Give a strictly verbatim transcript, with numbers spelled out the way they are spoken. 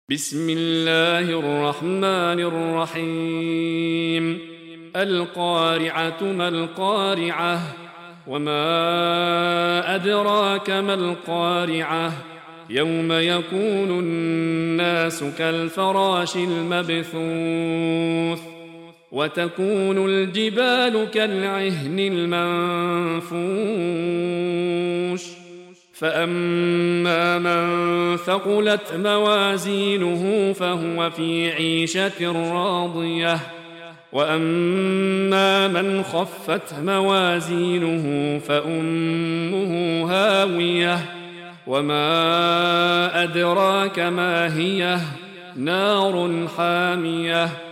بسم الله الرحمن الرحيم. القارعة ما القارعة وما أدراك ما القارعة يوم يكون الناس كالفراش المبثوث وتكون الجبال كالعهن المنفوش فأما من ثقلت موازينه فهو في عيشة راضية وأما من خفت موازينه فأمه هاوية وما أدراك ما هي نار حامية